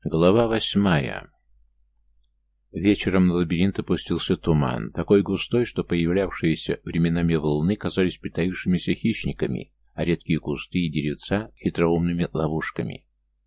Глава 8. Вечером на лабиринт опустился туман, такой густой, что появлявшиеся временами волны казались притаившимися хищниками, а редкие кусты и деревца — хитроумными ловушками.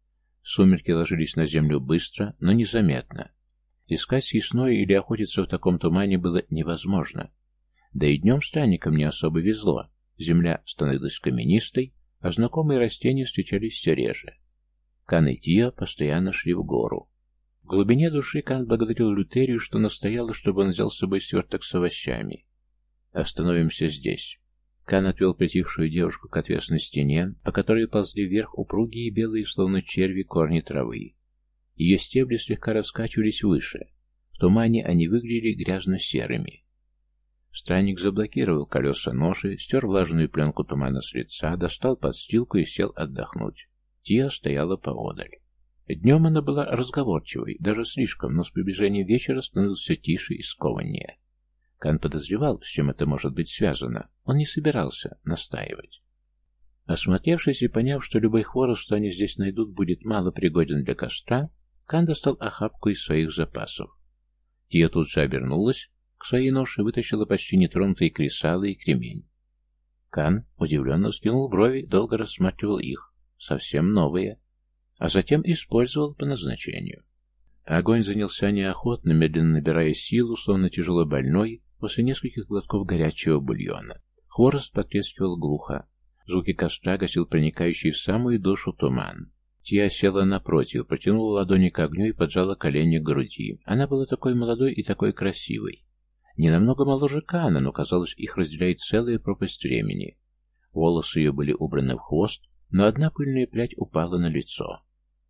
Сумерки ложились на землю быстро, но незаметно. Искать съестное или охотиться в таком тумане было невозможно. Да и днем странникам не особо везло. Земля становилась каменистой, а знакомые растения встречались все реже. Кан и Тиа постоянно шли в гору. В глубине души Кан благодарил Лютерию, что настояла, чтобы он взял с собой сверток с овощами. «Остановимся здесь». Кан отвел притихшую девушку к отвесной стене, по которой ползли вверх упругие белые, словно черви, корни травы. Ее стебли слегка раскачивались выше. В тумане они выглядели грязно-серыми. Странник заблокировал колеса ноши, стер влажную пленку тумана с лица, достал подстилку и сел отдохнуть. Тиа стояла поодаль. Днем она была разговорчивой, даже слишком, но с приближением вечера становилась все тише и скованнее. Кан подозревал, с чем это может быть связано. Он не собирался настаивать. Осмотревшись и поняв, что любой хворост, что они здесь найдут, будет мало пригоден для костра, Кан достал охапку из своих запасов. Тиа тут же обернулась, к своей ноше вытащила почти нетронутые кресалы и кремень. Кан удивленно вскинул брови, долго рассматривал их. Совсем новые, а затем использовал по назначению. Огонь занялся неохотно, медленно набирая силу, словно тяжело больной, после нескольких глотков горячего бульона. Хворост потрескивал глухо. Звуки костра гасил проникающий в самую душу туман. Тиа села напротив, протянула ладони к огню и поджала колени к груди. Она была такой молодой и такой красивой. Не намного моложе Кана, но, казалось, их разделяет целая пропасть времени. Волосы ее были убраны в хвост, но одна пыльная прядь упала на лицо.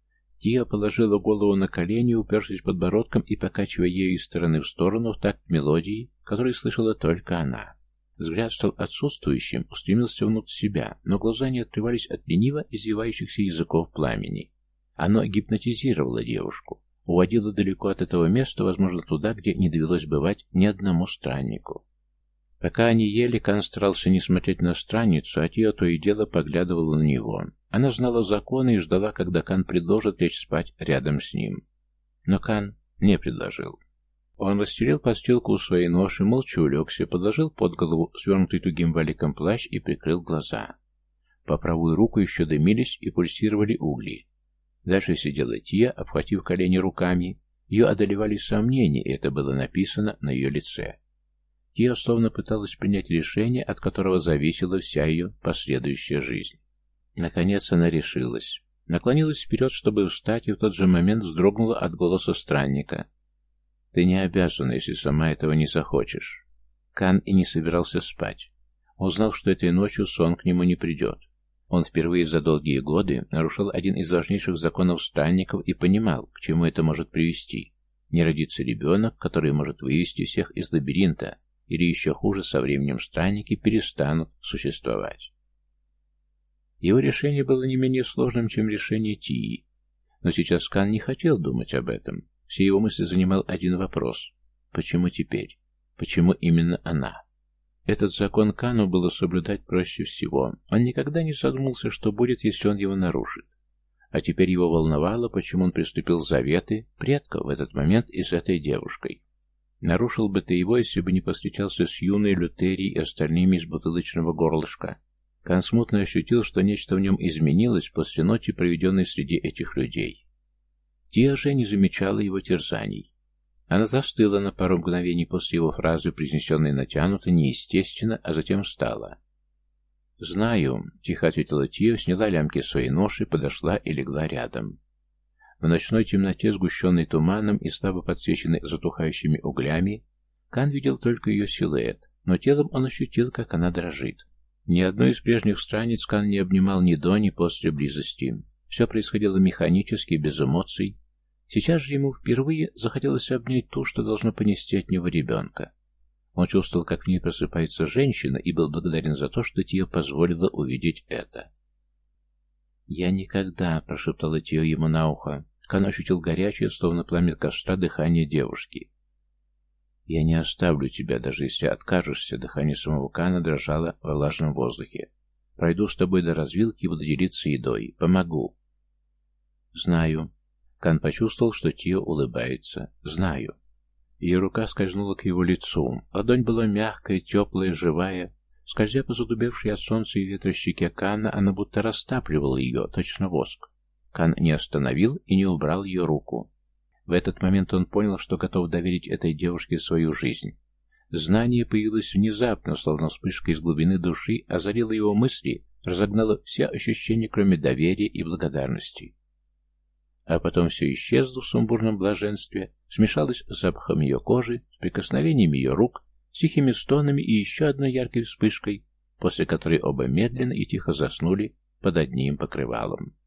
Тиа положила голову на колени, упершись подбородком и покачивая ею из стороны в сторону в такт мелодии, которую слышала только она. Взгляд стал отсутствующим, устремился внутрь себя, но глаза не открывались от лениво извивающихся языков пламени. Оно гипнотизировало девушку, уводило далеко от этого места, возможно, туда, где не довелось бывать ни одному страннику. Пока они ели, Кан старался не смотреть на странницу, а Тиа то и дело поглядывала на него. Она знала законы и ждала, когда Кан предложит лечь спать рядом с ним. Но Кан не предложил. Он расстелил подстилку у своей ноши, молча улегся, подложил под голову свернутый тугим валиком плащ и прикрыл глаза. По правую руку еще дымились и пульсировали угли. Дальше сидела Тиа, обхватив колени руками. Ее одолевали сомнения, и это было написано на ее лице. Тиа словно пыталась принять решение, от которого зависела вся ее последующая жизнь. Наконец она решилась. Наклонилась вперед, чтобы встать, и в тот же момент вздрогнула от голоса странника. «Ты не обязана, если сама этого не захочешь». Кан и не собирался спать. Он знал, что этой ночью сон к нему не придет. Он впервые за долгие годы нарушил один из важнейших законов странников и понимал, к чему это может привести. Не родится ребенок, который может вывести всех из лабиринта, или еще хуже, со временем странники перестанут существовать. Его решение было не менее сложным, чем решение Тии. Но сейчас Кан не хотел думать об этом. Все его мысли занимал один вопрос. Почему теперь? Почему именно она? Этот закон Кану было соблюдать проще всего. Он никогда не задумался, что будет, если он его нарушит. А теперь его волновало, почему он приступил заветы предков в этот момент и с этой девушкой. Нарушил бы ты его, если бы не повстречался с юной Лютерией и остальными из бутылочного горлышка. Кан смутно ощутил, что нечто в нем изменилось после ночи, проведенной среди этих людей. Тиа же не замечала его терзаний. Она застыла на пару мгновений после его фразы, произнесенной натянуто, неестественно, а затем встала. «Знаю», — тихо ответила Тиа, сняла лямки своей ноши, подошла и легла рядом. В ночной темноте, сгущенной туманом и слабо подсвеченной затухающими углями, Кан видел только ее силуэт, но телом он ощутил, как она дрожит. Ни одной из прежних страниц Кан не обнимал ни до, ни после близости. Все происходило механически, без эмоций. Сейчас же ему впервые захотелось обнять ту, что должно понести от него ребенка. Он чувствовал, как в ней просыпается женщина, и был благодарен за то, что Тиа позволила увидеть это. «Я никогда», — прошептала Тиа ему на ухо. Кан ощутил горячее, словно пламя костра, дыхание девушки. «Я не оставлю тебя, даже если откажешься», — дыхание самого Кана дрожало во влажном воздухе. «Пройду с тобой до развилки и буду делиться едой. Помогу». «Знаю». Кан почувствовал, что Тио улыбается. «Знаю». Ее рука скользнула к его лицу. Ладонь была мягкая, теплая, живая. Скользя по задубевшей от солнца и ветра щеке Кана, она будто растапливала ее, точно воск. Кан не остановил и не убрал ее руку. В этот момент он понял, что готов доверить этой девушке свою жизнь. Знание появилось внезапно, словно вспышка из глубины души, озарило его мысли, разогнало все ощущения, кроме доверия и благодарности. А потом все исчезло в сумбурном блаженстве, смешалось с запахом ее кожи, с прикосновениями ее рук, с тихими стонами и еще одной яркой вспышкой, после которой оба медленно и тихо заснули под одним покрывалом.